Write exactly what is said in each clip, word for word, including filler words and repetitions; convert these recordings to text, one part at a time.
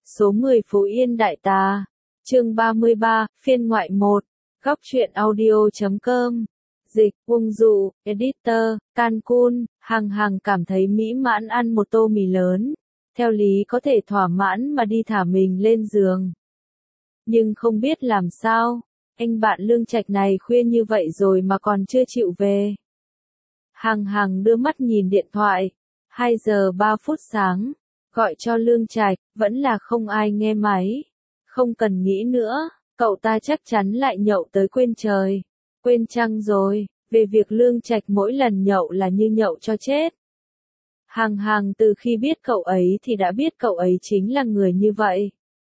Số mười Phú Yên Đại Tà. Chương ba mươi ba, phiên ngoại một. Góc truyện audio chấm com. Dịch, Uông Dụ, Editor, Cancun. Hằng Hằng cảm thấy mỹ mãn ăn một tô mì lớn. Theo lý có thể thỏa mãn mà đi thả mình lên giường. Nhưng không biết làm sao, anh bạn Lương Trạch này khuya như vậy rồi mà còn chưa chịu về. Hằng Hằng đưa mắt nhìn điện thoại. hai giờ ba phút sáng. Gọi cho Lương Trạch, vẫn là không ai nghe máy. Không cần nghĩ nữa, cậu ta chắc chắn lại nhậu tới quên trời, quên trăng rồi. Về việc Lương Trạch mỗi lần nhậu là như nhậu cho chết. Hằng Hằng từ khi biết cậu ấy thì đã biết cậu ấy chính là người như vậy.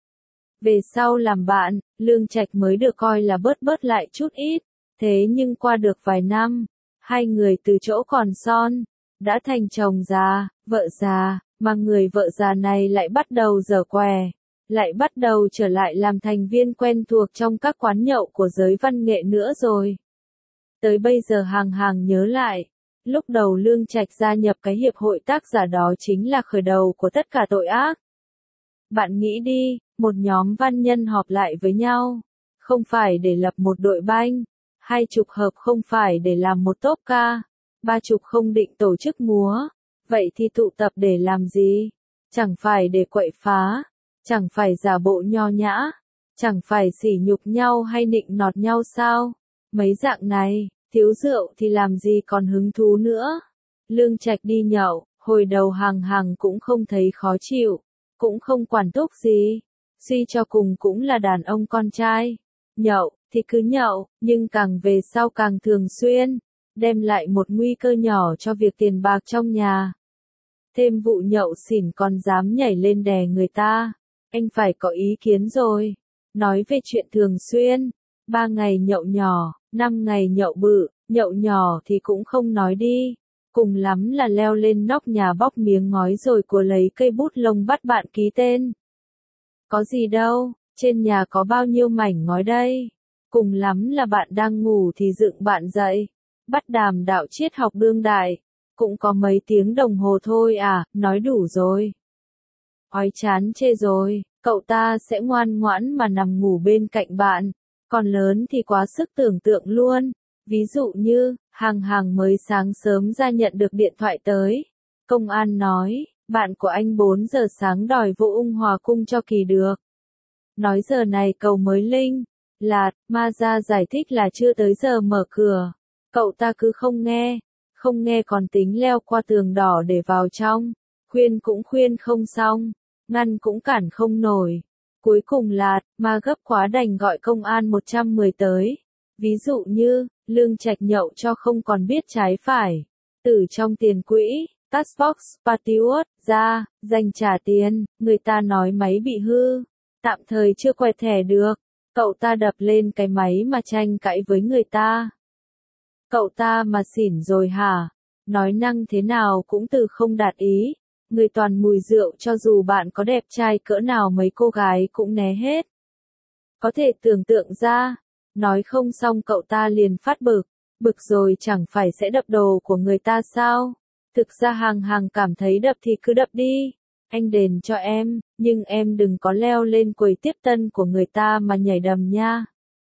Về sau làm bạn, Lương Trạch mới được coi là bớt bớt lại chút ít. Thế nhưng qua được vài năm, hai người từ chỗ còn son, đã thành chồng già, vợ già, mà người vợ già này lại bắt đầu giở què, lại bắt đầu trở lại làm thành viên quen thuộc trong các quán nhậu của giới văn nghệ nữa rồi. Tới bây giờ Hằng Hằng nhớ lại, lúc đầu Lương Trạch gia nhập cái hiệp hội tác giả đó chính là khởi đầu của tất cả tội ác. Bạn nghĩ đi, một nhóm văn nhân họp lại với nhau, không phải để lập một đội banh, hai chục hợp không phải để làm một tốp ca, ba chục không định tổ chức múa, vậy thì tụ tập để làm gì? Chẳng phải để quậy phá, chẳng phải giả bộ nho nhã, chẳng phải sỉ nhục nhau hay nịnh nọt nhau sao? Mấy dạng này, thiếu rượu thì làm gì còn hứng thú nữa. Lương Trạch đi nhậu, hồi đầu Hằng Hằng cũng không thấy khó chịu, cũng không quản thúc gì. Suy cho cùng cũng là đàn ông con trai. Nhậu, thì cứ nhậu, nhưng càng về sau càng thường xuyên, đem lại một nguy cơ nhỏ cho việc tiền bạc trong nhà. Thêm vụ nhậu xỉn còn dám nhảy lên đè người ta, anh phải có ý kiến rồi. Nói về chuyện thường xuyên, ba ngày nhậu nhỏ, năm ngày nhậu bự, nhậu nhỏ thì cũng không nói đi. Cùng lắm là leo lên nóc nhà bóc miếng ngói rồi của lấy cây bút lông bắt bạn ký tên. Có gì đâu, trên nhà có bao nhiêu mảnh ngói đây. Cùng lắm là bạn đang ngủ thì dựng bạn dậy, bắt đàm đạo triết học đương đại. Cũng có mấy tiếng đồng hồ thôi à, nói đủ rồi. Ói chán chê rồi, cậu ta sẽ ngoan ngoãn mà nằm ngủ bên cạnh bạn. Còn lớn thì quá sức tưởng tượng luôn. Ví dụ như, Hằng Hằng mới sáng sớm ra nhận được điện thoại tới. Công an nói, bạn của anh bốn giờ sáng đòi vô Ung Hòa Cung cho kỳ được. Nói giờ này cầu mới linh. Lạt, ma ra giải thích là chưa tới giờ mở cửa. Cậu ta cứ không nghe. Không nghe còn tính leo qua tường đỏ để vào trong. Khuyên cũng khuyên không xong. Ngăn cũng cản không nổi. Cuối cùng Lạt, ma gấp quá đành gọi công an một trăm mười tới. Ví dụ như, Lương Trạch nhậu cho không còn biết trái phải. Từ trong tiền quỹ, Taskbox, Patriot, ra, dành trả tiền, người ta nói máy bị hư. Tạm thời chưa quẹt thẻ được. Cậu ta đập lên cái máy mà tranh cãi với người ta. Cậu ta mà xỉn rồi hả? Nói năng thế nào cũng từ không đạt ý. Người toàn mùi rượu cho dù bạn có đẹp trai cỡ nào mấy cô gái cũng né hết. Có thể tưởng tượng ra. Nói không xong cậu ta liền phát bực. Bực rồi chẳng phải sẽ đập đồ của người ta sao? Thực ra Hằng Hằng cảm thấy đập thì cứ đập đi. Anh đền cho em, nhưng em đừng có leo lên quầy tiếp tân của người ta mà nhảy đầm nha.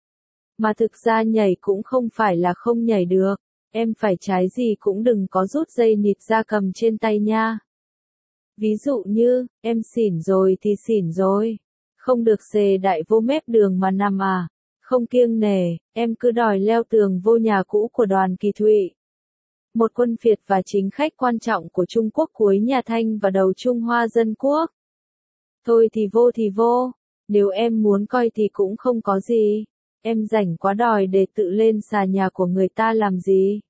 Mà thực ra nhảy cũng không phải là không nhảy được. Em phải trái gì cũng đừng có rút dây nịt ra cầm trên tay nha. Ví dụ như, em xỉn rồi thì xỉn rồi. Không được xề đại vô mép đường mà nằm à. Không kiêng nể, em cứ đòi leo tường vô nhà cũ của Đoàn Kỳ Thụy. Một quân phiệt và chính khách quan trọng của Trung Quốc cuối nhà Thanh và đầu Trung Hoa Dân Quốc. Thôi thì vô thì vô, nếu em muốn coi thì cũng không có gì. Em rảnh quá đòi để tự lên xà nhà của người ta làm gì.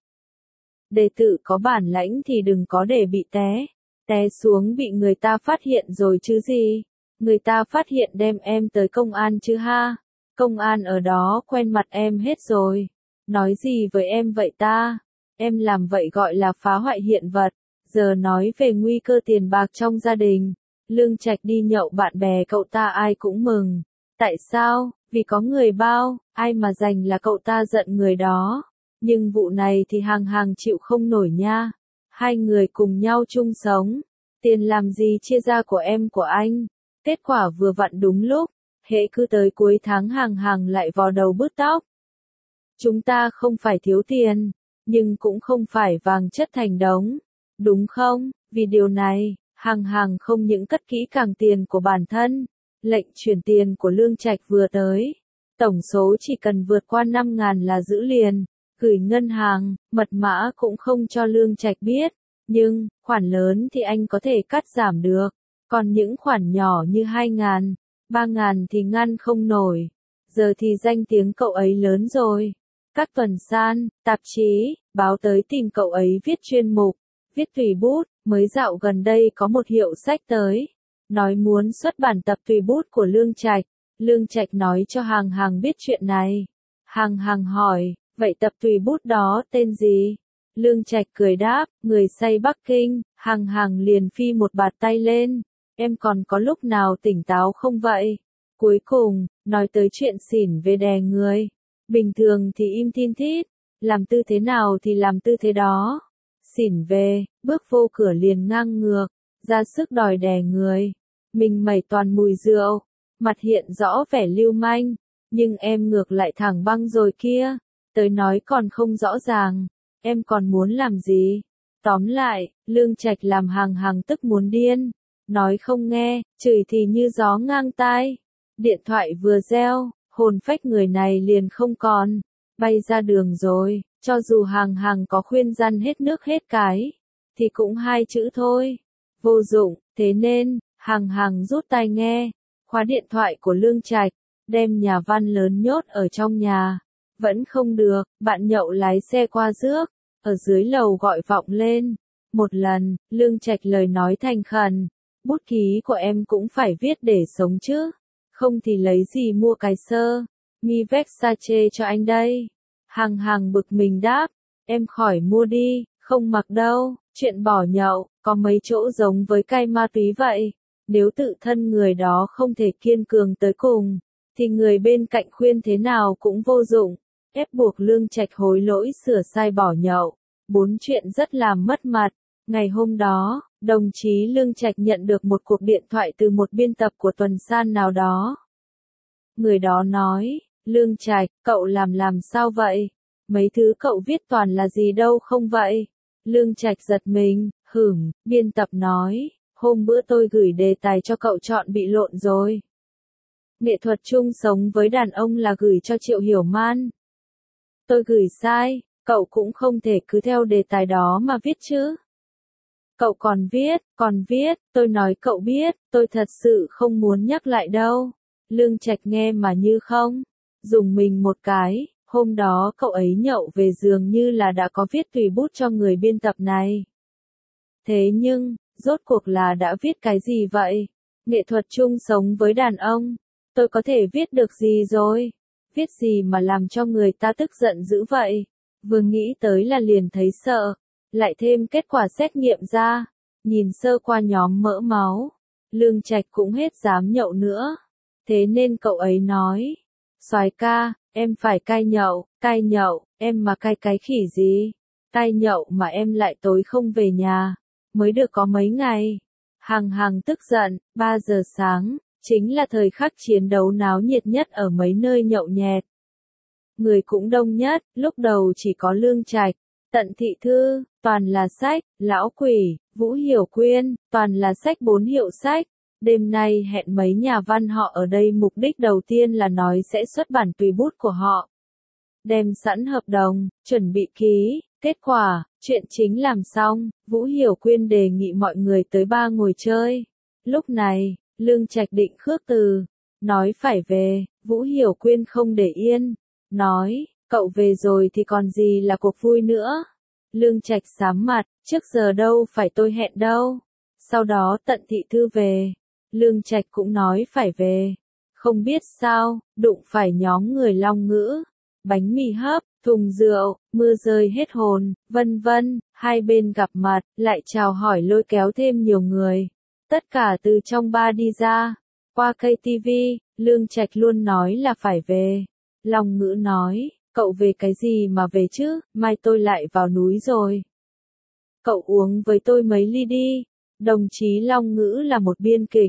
Để tự có bản lãnh thì đừng có để bị té. Té xuống bị người ta phát hiện rồi chứ gì. Người ta phát hiện đem em tới công an chứ ha. Công an ở đó quen mặt em hết rồi. Nói gì với em vậy ta? Em làm vậy gọi là phá hoại hiện vật. Giờ nói về nguy cơ tiền bạc trong gia đình. Lương Trạch đi nhậu bạn bè cậu ta ai cũng mừng. Tại sao? Vì có người bao, ai mà giành là cậu ta giận người đó. Nhưng vụ này thì Hằng Hằng chịu không nổi nha. Hai người cùng nhau chung sống. Tiền làm gì chia ra của em của anh. Kết quả vừa vặn đúng lúc, hễ cứ tới cuối tháng hàng hàng lại vò đầu bứt tóc. Chúng ta không phải thiếu tiền, nhưng cũng không phải vàng chất thành đống, đúng không? Vì điều này, hàng hàng không những cất kỹ càng tiền của bản thân, lệnh chuyển tiền của Lương Trạch vừa tới. Tổng số chỉ cần vượt qua năm ngàn là giữ liền, gửi ngân hàng, mật mã cũng không cho Lương Trạch biết, nhưng, khoản lớn thì anh có thể cắt giảm được, còn những khoản nhỏ như hai ngàn, ba ngàn thì ngăn không nổi. Giờ thì danh tiếng cậu ấy lớn rồi. Các tuần san, tạp chí, báo tới tìm cậu ấy viết chuyên mục, viết tùy bút, mới dạo gần đây có một hiệu sách tới, nói muốn xuất bản tập tùy bút của Lương Trạch. Lương Trạch nói cho hàng hàng biết chuyện này. Hàng hàng hỏi, vậy tập tùy bút đó tên gì? Lương Trạch cười đáp, người say Bắc Kinh. Hàng hàng liền phi một bạt tay lên, em còn có lúc nào tỉnh táo không vậy? Cuối cùng, nói tới chuyện xỉn về đè người. Bình thường thì im thin thít, làm tư thế nào thì làm tư thế đó. Xỉn về, bước vô cửa liền ngang ngược, ra sức đòi đè người. Mình mẩy toàn mùi rượu, mặt hiện rõ vẻ lưu manh, nhưng em ngược lại thẳng băng rồi kia. Tới nói còn không rõ ràng, em còn muốn làm gì? Tóm lại, Lương Trạch làm hàng hàng tức muốn điên, nói không nghe, chửi thì như gió ngang tai. Điện thoại vừa reo, hồn phách người này liền không còn, bay ra đường rồi, cho dù hàng hàng có khuyên răn hết nước hết cái, thì cũng hai chữ thôi, vô dụng. Thế nên, hàng hàng rút tai nghe, khóa điện thoại của Lương Trạch, đem nhà văn lớn nhốt ở trong nhà. Vẫn không được, bạn nhậu lái xe qua rước, ở dưới lầu gọi vọng lên. Một lần, Lương Trạch lời nói thành khẩn, bút ký của em cũng phải viết để sống chứ, không thì lấy gì mua cái sơ, mi Versace cho anh đây. Hàng hàng bực mình đáp, em khỏi mua đi, không mặc đâu, chuyện bỏ nhậu, có mấy chỗ giống với cai ma túy vậy. Nếu tự thân người đó không thể kiên cường tới cùng, thì người bên cạnh khuyên thế nào cũng vô dụng. Ép buộc Lương Trạch hối lỗi sửa sai bỏ nhậu, bốn chuyện rất làm mất mặt. Ngày hôm đó, đồng chí Lương Trạch nhận được một cuộc điện thoại từ một biên tập của tuần san nào đó. Người đó nói, Lương Trạch, cậu làm làm sao vậy? Mấy thứ cậu viết toàn là gì đâu không vậy? Lương Trạch giật mình, hửm, biên tập nói, hôm bữa tôi gửi đề tài cho cậu chọn bị lộn rồi. Nghệ thuật chung sống với đàn ông là gửi cho Triệu Hiểu Man. Tôi gửi sai, cậu cũng không thể cứ theo đề tài đó mà viết chứ. Cậu còn viết, còn viết, tôi nói cậu biết, tôi thật sự không muốn nhắc lại đâu. Lương Trạch nghe mà như không, dùng mình một cái, hôm đó cậu ấy nhậu về dường như là đã có viết tùy bút cho người biên tập này. Thế nhưng, rốt cuộc là đã viết cái gì vậy? Nghệ thuật chung sống với đàn ông, tôi có thể viết được gì rồi? Viết gì mà làm cho người ta tức giận dữ vậy? Vừa nghĩ tới là liền thấy sợ, lại thêm kết quả xét nghiệm ra, nhìn sơ qua nhóm mỡ máu, Lương Trạch cũng hết dám nhậu nữa. Thế nên cậu ấy nói, soái ca, em phải cai nhậu, cai nhậu, em mà cai cái khỉ gì? Cai nhậu mà em lại tối không về nhà, mới được có mấy ngày. Hàng hàng tức giận, ba giờ sáng, chính là thời khắc chiến đấu náo nhiệt nhất ở mấy nơi nhậu nhẹt. Người cũng đông nhất, lúc đầu chỉ có Lương Trạch, Tận Thị Thư, toàn là sách, Lão Quỷ, Vũ Hiểu Quyên, toàn là sách bốn hiệu sách. Đêm nay hẹn mấy nhà văn họ ở đây, mục đích đầu tiên là nói sẽ xuất bản tùy bút của họ. Đem sẵn hợp đồng, chuẩn bị ký, kết quả, chuyện chính làm xong, Vũ Hiểu Quyên đề nghị mọi người tới ba ngồi chơi. Lúc này, Lương Trạch định khước từ, nói phải về, Vũ Hiểu Quyên không để yên, nói, cậu về rồi thì còn gì là cuộc vui nữa. Lương Trạch sám mặt, trước giờ đâu phải tôi hẹn đâu. Sau đó Tận Thị Thư về, Lương Trạch cũng nói phải về. Không biết sao, đụng phải nhóm người Long Ngữ, bánh mì hấp, thùng rượu, mưa rơi hết hồn, vân vân, hai bên gặp mặt, lại chào hỏi lôi kéo thêm nhiều người. Tất cả từ trong bar đi ra, qua ca tê vê, Lương Trạch luôn nói là phải về. Long Ngữ nói, cậu về cái gì mà về chứ, mai tôi lại vào núi rồi. Cậu uống với tôi mấy ly đi. Đồng chí Long Ngữ là một biên kịch,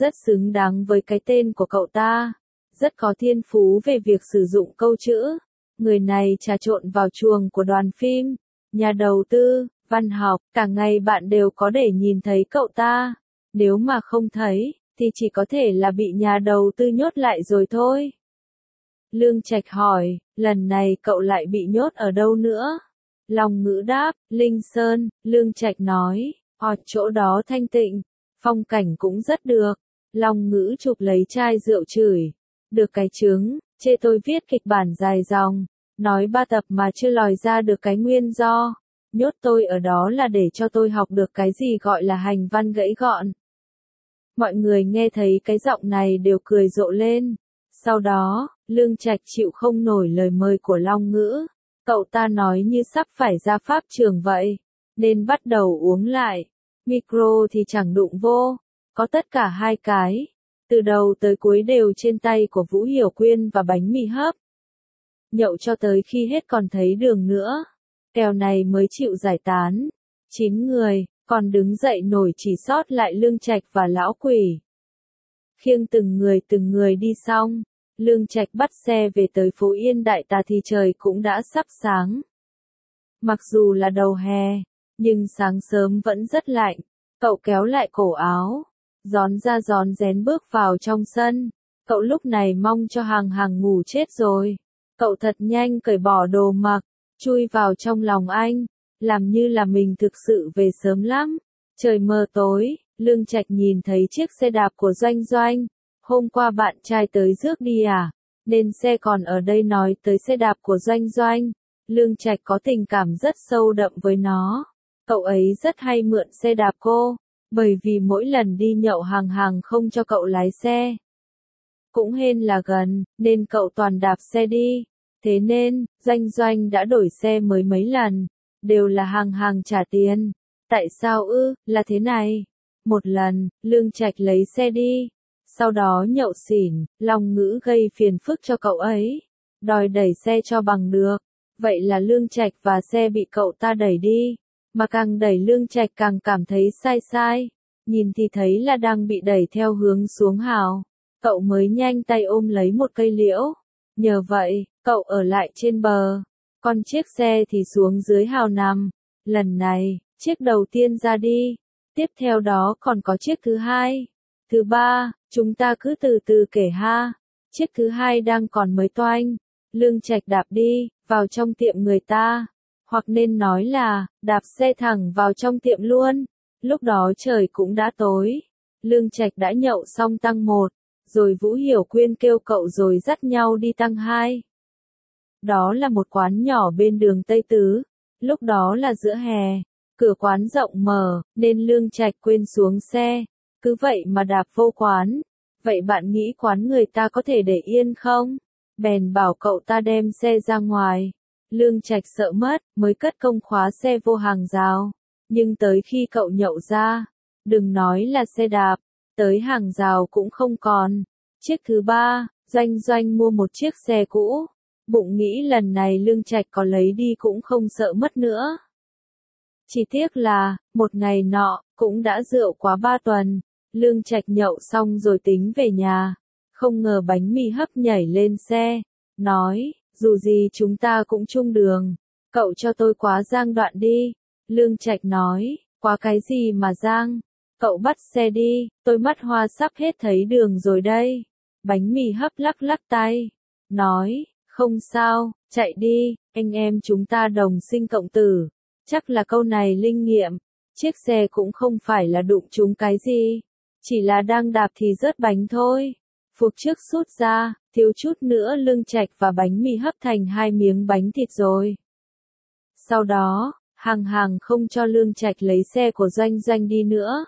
rất xứng đáng với cái tên của cậu ta, rất có thiên phú về việc sử dụng câu chữ. Người này trà trộn vào chuồng của đoàn phim, nhà đầu tư, văn học, cả ngày bạn đều có để nhìn thấy cậu ta. Nếu mà không thấy, thì chỉ có thể là bị nhà đầu tư nhốt lại rồi thôi. Lương Trạch hỏi, lần này cậu lại bị nhốt ở đâu nữa? Long Ngữ đáp, Linh Sơn. Lương Trạch nói, ở chỗ đó thanh tịnh, phong cảnh cũng rất được. Long Ngữ chụp lấy chai rượu chửi, được cái trứng, chê tôi viết kịch bản dài dòng, nói ba tập mà chưa lòi ra được cái nguyên do. Nhốt tôi ở đó là để cho tôi học được cái gì gọi là hành văn gãy gọn. Mọi người nghe thấy cái giọng này đều cười rộ lên. Sau đó, Lương Trạch chịu không nổi lời mời của Long Ngữ. Cậu ta nói như sắp phải ra pháp trường vậy, nên bắt đầu uống lại. Micro thì chẳng đụng vô, có tất cả hai cái. Từ đầu tới cuối đều trên tay của Vũ Hiểu Quyên và bánh mì hấp. Nhậu cho tới khi hết còn thấy đường nữa. Kèo này mới chịu giải tán. Chín người, còn đứng dậy nổi chỉ sót lại Lương Trạch và Lão Quỷ. Khiêng từng người từng người đi xong, Lương Trạch bắt xe về tới phố Yên Đại Tà thì trời cũng đã sắp sáng. Mặc dù là đầu hè, nhưng sáng sớm vẫn rất lạnh. Cậu kéo lại cổ áo, rón ra rón rén bước vào trong sân. Cậu lúc này mong cho Hằng Hằng ngủ chết rồi. Cậu thật nhanh cởi bỏ đồ mặc, chui vào trong lòng anh, làm như là mình thực sự về sớm lắm. Trời mờ tối, Lương Trạch nhìn thấy chiếc xe đạp của Doanh Doanh. Hôm qua bạn trai tới rước đi à? Nên xe còn ở đây nói tới xe đạp của Doanh Doanh. Lương Trạch có tình cảm rất sâu đậm với nó. Cậu ấy rất hay mượn xe đạp cô, bởi vì mỗi lần đi nhậu Hằng Hằng không cho cậu lái xe. Cũng hên là gần, nên cậu toàn đạp xe đi. Thế nên, Doanh Doanh đã đổi xe mới mấy lần, đều là Hằng Hằng trả tiền. Tại sao ư, là thế này? Một lần, Lương Trạch lấy xe đi, sau đó nhậu xỉn, Long Ngữ gây phiền phức cho cậu ấy, đòi đẩy xe cho bằng được. Vậy là Lương Trạch và xe bị cậu ta đẩy đi, mà càng đẩy Lương Trạch càng cảm thấy sai sai, nhìn thì thấy là đang bị đẩy theo hướng xuống hào. Cậu mới nhanh tay ôm lấy một cây liễu, nhờ vậy, cậu ở lại trên bờ, còn chiếc xe thì xuống dưới hào nằm. Lần này, chiếc đầu tiên ra đi, tiếp theo đó còn có chiếc thứ hai, thứ ba, chúng ta cứ từ từ kể ha. Chiếc thứ hai đang còn mới toanh, Lương Trạch đạp đi, vào trong tiệm người ta, hoặc nên nói là, đạp xe thẳng vào trong tiệm luôn. Lúc đó trời cũng đã tối, Lương Trạch đã nhậu xong tăng một, rồi Vũ Hiểu Quyên kêu cậu rồi dắt nhau đi tăng hai. Đó là một quán nhỏ bên đường Tây Tứ, lúc đó là giữa hè, cửa quán rộng mở, nên Lương Trạch quên xuống xe, cứ vậy mà đạp vô quán. Vậy bạn nghĩ quán người ta có thể để yên không? Bèn bảo cậu ta đem xe ra ngoài. Lương Trạch sợ mất, mới cất công khóa xe vô hàng rào. Nhưng tới khi cậu nhậu ra, đừng nói là xe đạp, tới hàng rào cũng không còn. Chiếc thứ ba, Doanh Doanh mua một chiếc xe cũ. Bụng nghĩ lần này Lương Trạch có lấy đi cũng không sợ mất nữa. Chỉ tiếc là, một ngày nọ, cũng đã rượu quá ba tuần. Lương Trạch nhậu xong rồi tính về nhà. Không ngờ bánh mì hấp nhảy lên xe, nói, dù gì chúng ta cũng chung đường, cậu cho tôi quá giang đoạn đi. Lương Trạch nói, quá cái gì mà giang, cậu bắt xe đi, tôi mắt hoa sắp hết thấy đường rồi đây. Bánh mì hấp lắc lắc tay, nói, không sao, chạy đi, anh em chúng ta đồng sinh cộng tử. Chắc là câu này linh nghiệm, chiếc xe cũng không phải là đụng trúng cái gì, chỉ là đang đạp thì rớt bánh thôi. Phục trước sút ra, thiếu chút nữa Lương Trạch và bánh mì hấp thành hai miếng bánh thịt rồi. Sau đó, Hằng Hằng không cho Lương Trạch lấy xe của Doanh Doanh đi nữa.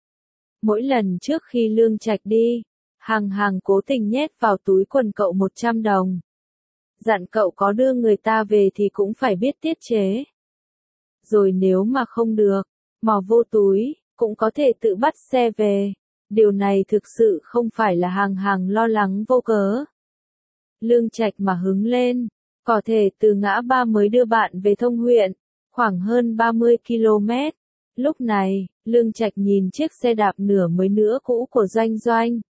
Mỗi lần trước khi Lương Trạch đi, Hằng Hằng cố tình nhét vào túi quần cậu một trăm đồng. Dặn cậu có đưa người ta về thì cũng phải biết tiết chế. Rồi nếu mà không được, mò vô túi, cũng có thể tự bắt xe về. Điều này thực sự không phải là Hằng Hằng lo lắng vô cớ. Lương Trạch mà hứng lên, có thể từ ngã ba mới đưa bạn về Thông huyện, khoảng hơn ba mươi ki lô mét. Lúc này, Lương Trạch nhìn chiếc xe đạp nửa mới nữa cũ của Doanh Doanh.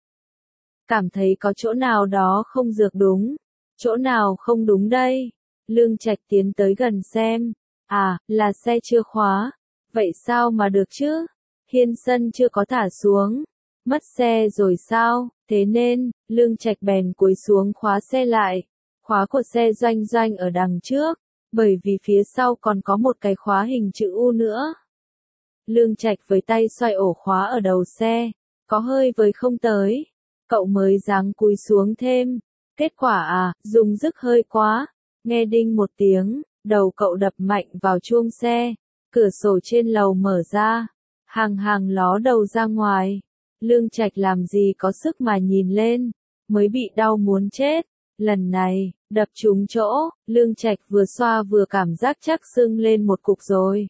Cảm thấy có chỗ nào đó không dược đúng. Chỗ nào không đúng đây? Lương Trạch tiến tới gần xem. À, là xe chưa khóa. Vậy sao mà được chứ? Hiên Sân chưa có thả xuống. Mất xe rồi sao? Thế nên, Lương Trạch bèn cúi xuống khóa xe lại. Khóa của xe Doanh Doanh ở đằng trước, bởi vì phía sau còn có một cái khóa hình chữ U nữa. Lương Trạch với tay xoay ổ khóa ở đầu xe, có hơi với không tới. Cậu mới giáng cúi xuống thêm. Kết quả à, dùng sức hơi quá. Nghe đinh một tiếng, đầu cậu đập mạnh vào chuông xe. Cửa sổ trên lầu mở ra. Hàng hàng ló đầu ra ngoài. Lương Trạch làm gì có sức mà nhìn lên. Mới bị đau muốn chết. Lần này, đập trúng chỗ. Lương Trạch vừa xoa vừa cảm giác chắc sưng lên một cục rồi.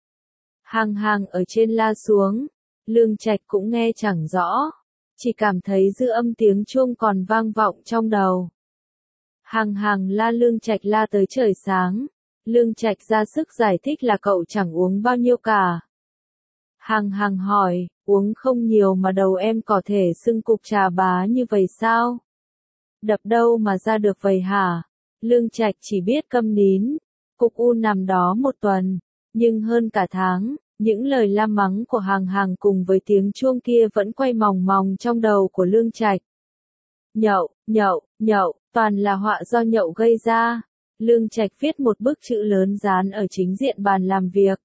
Hàng hàng ở trên la xuống. Lương Trạch cũng nghe chẳng rõ. Chỉ cảm thấy dư âm tiếng chuông còn vang vọng trong đầu. Hàng hàng la Lương Trạch la tới trời sáng. Lương Trạch ra sức giải thích là cậu chẳng uống bao nhiêu cả. Hàng hàng hỏi, uống không nhiều mà đầu em có thể sưng cục trà bá như vậy sao? Đập đâu mà ra được vậy hả? Lương Trạch chỉ biết câm nín. Cục U nằm đó một tuần, nhưng hơn cả tháng. Những lời la mắng của hàng hàng cùng với tiếng chuông kia vẫn quay mòng mòng trong đầu của Lương Trạch. Nhậu, nhậu, nhậu, toàn là họa do nhậu gây ra. Lương Trạch viết một bức chữ lớn dán ở chính diện bàn làm việc.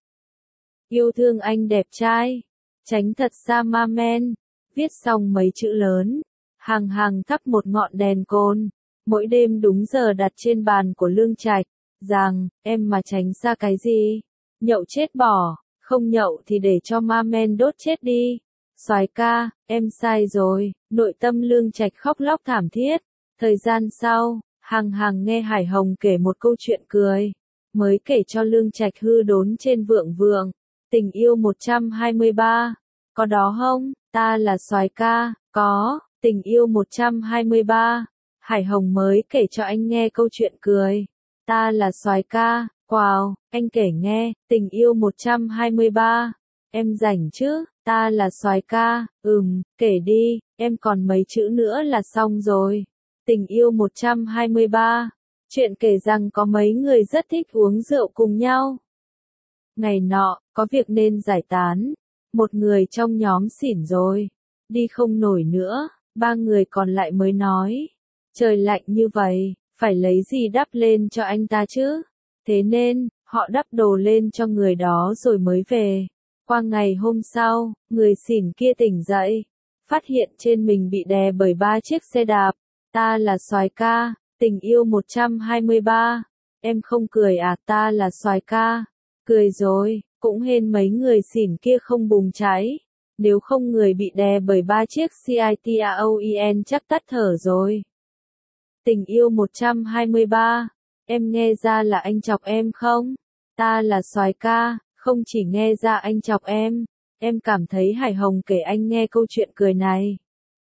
Yêu thương anh đẹp trai. Tránh thật xa ma men. Viết xong mấy chữ lớn. Hàng hàng thắp một ngọn đèn côn. Mỗi đêm đúng giờ đặt trên bàn của Lương Trạch. Rằng, em mà tránh xa cái gì? Nhậu chết bỏ. Không nhậu thì để cho ma men đốt chết đi. Soái ca, em sai rồi. Nội tâm Lương Trạch khóc lóc thảm thiết. Thời gian sau, hàng hàng nghe Hải Hồng kể một câu chuyện cười. Mới kể cho Lương Trạch hư đốn trên vượng vượng. Tình yêu một trăm hai mươi ba. Có đó không? Ta là soái ca. Có. Tình yêu một trăm hai mươi ba. Hải Hồng mới kể cho anh nghe câu chuyện cười. Ta là soái ca. Wow, anh kể nghe, tình yêu một trăm hai mươi ba. Em rảnh chứ, ta là soái ca, ừm, kể đi, em còn mấy chữ nữa là xong rồi. Tình yêu một trăm hai mươi ba. Chuyện kể rằng có mấy người rất thích uống rượu cùng nhau. Ngày nọ, có việc nên giải tán. Một người trong nhóm xỉn rồi. Đi không nổi nữa, ba người còn lại mới nói. Trời lạnh như vậy, phải lấy gì đắp lên cho anh ta chứ? Thế nên, họ đắp đồ lên cho người đó rồi mới về. Qua ngày hôm sau, người xỉn kia tỉnh dậy. Phát hiện trên mình bị đè bởi ba chiếc xe đạp. Ta là soái ca, tình yêu một trăm hai mươi ba. Em không cười à, ta là soái ca. Cười rồi, cũng hên mấy người xỉn kia không bùng cháy. Nếu không người bị đè bởi ba chiếc Citroen chắc tắt thở rồi. Tình yêu một trăm hai mươi ba. Em nghe ra là anh chọc em không? Ta là soái ca, không chỉ nghe ra anh chọc em. Em cảm thấy Hải Hồng kể anh nghe câu chuyện cười này.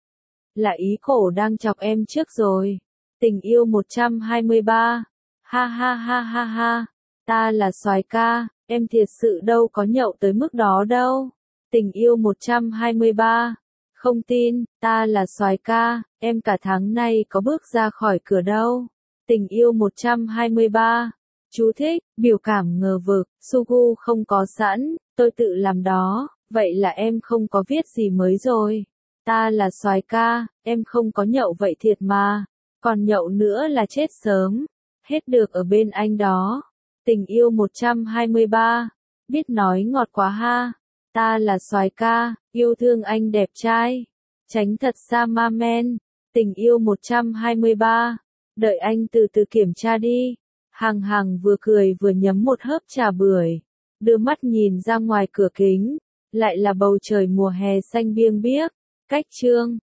Là ý cổ đang chọc em trước rồi. Tình yêu một trăm hai mươi ba. Ha ha ha ha ha. Ta là soái ca, em thiệt sự đâu có nhậu tới mức đó đâu. Tình yêu một trăm hai mươi ba. Không tin, ta là soái ca, em cả tháng nay có bước ra khỏi cửa đâu. Tình yêu một trăm hai mươi ba. Chú thích, biểu cảm ngờ vực, Sugu không có sẵn, tôi tự làm đó, vậy là em không có viết gì mới rồi. Ta là soái ca, em không có nhậu vậy thiệt mà, còn nhậu nữa là chết sớm, hết được ở bên anh đó. Tình yêu một trăm hai mươi ba. Biết nói ngọt quá ha. Ta là soái ca, yêu thương anh đẹp trai. Tránh thật xa ma men. Tình yêu một trăm hai mươi ba. Đợi anh từ từ kiểm tra đi. Hàng hàng vừa cười vừa nhấm một hớp trà bưởi. Đưa mắt nhìn ra ngoài cửa kính. Lại là bầu trời mùa hè xanh biêng biếc. Cách chương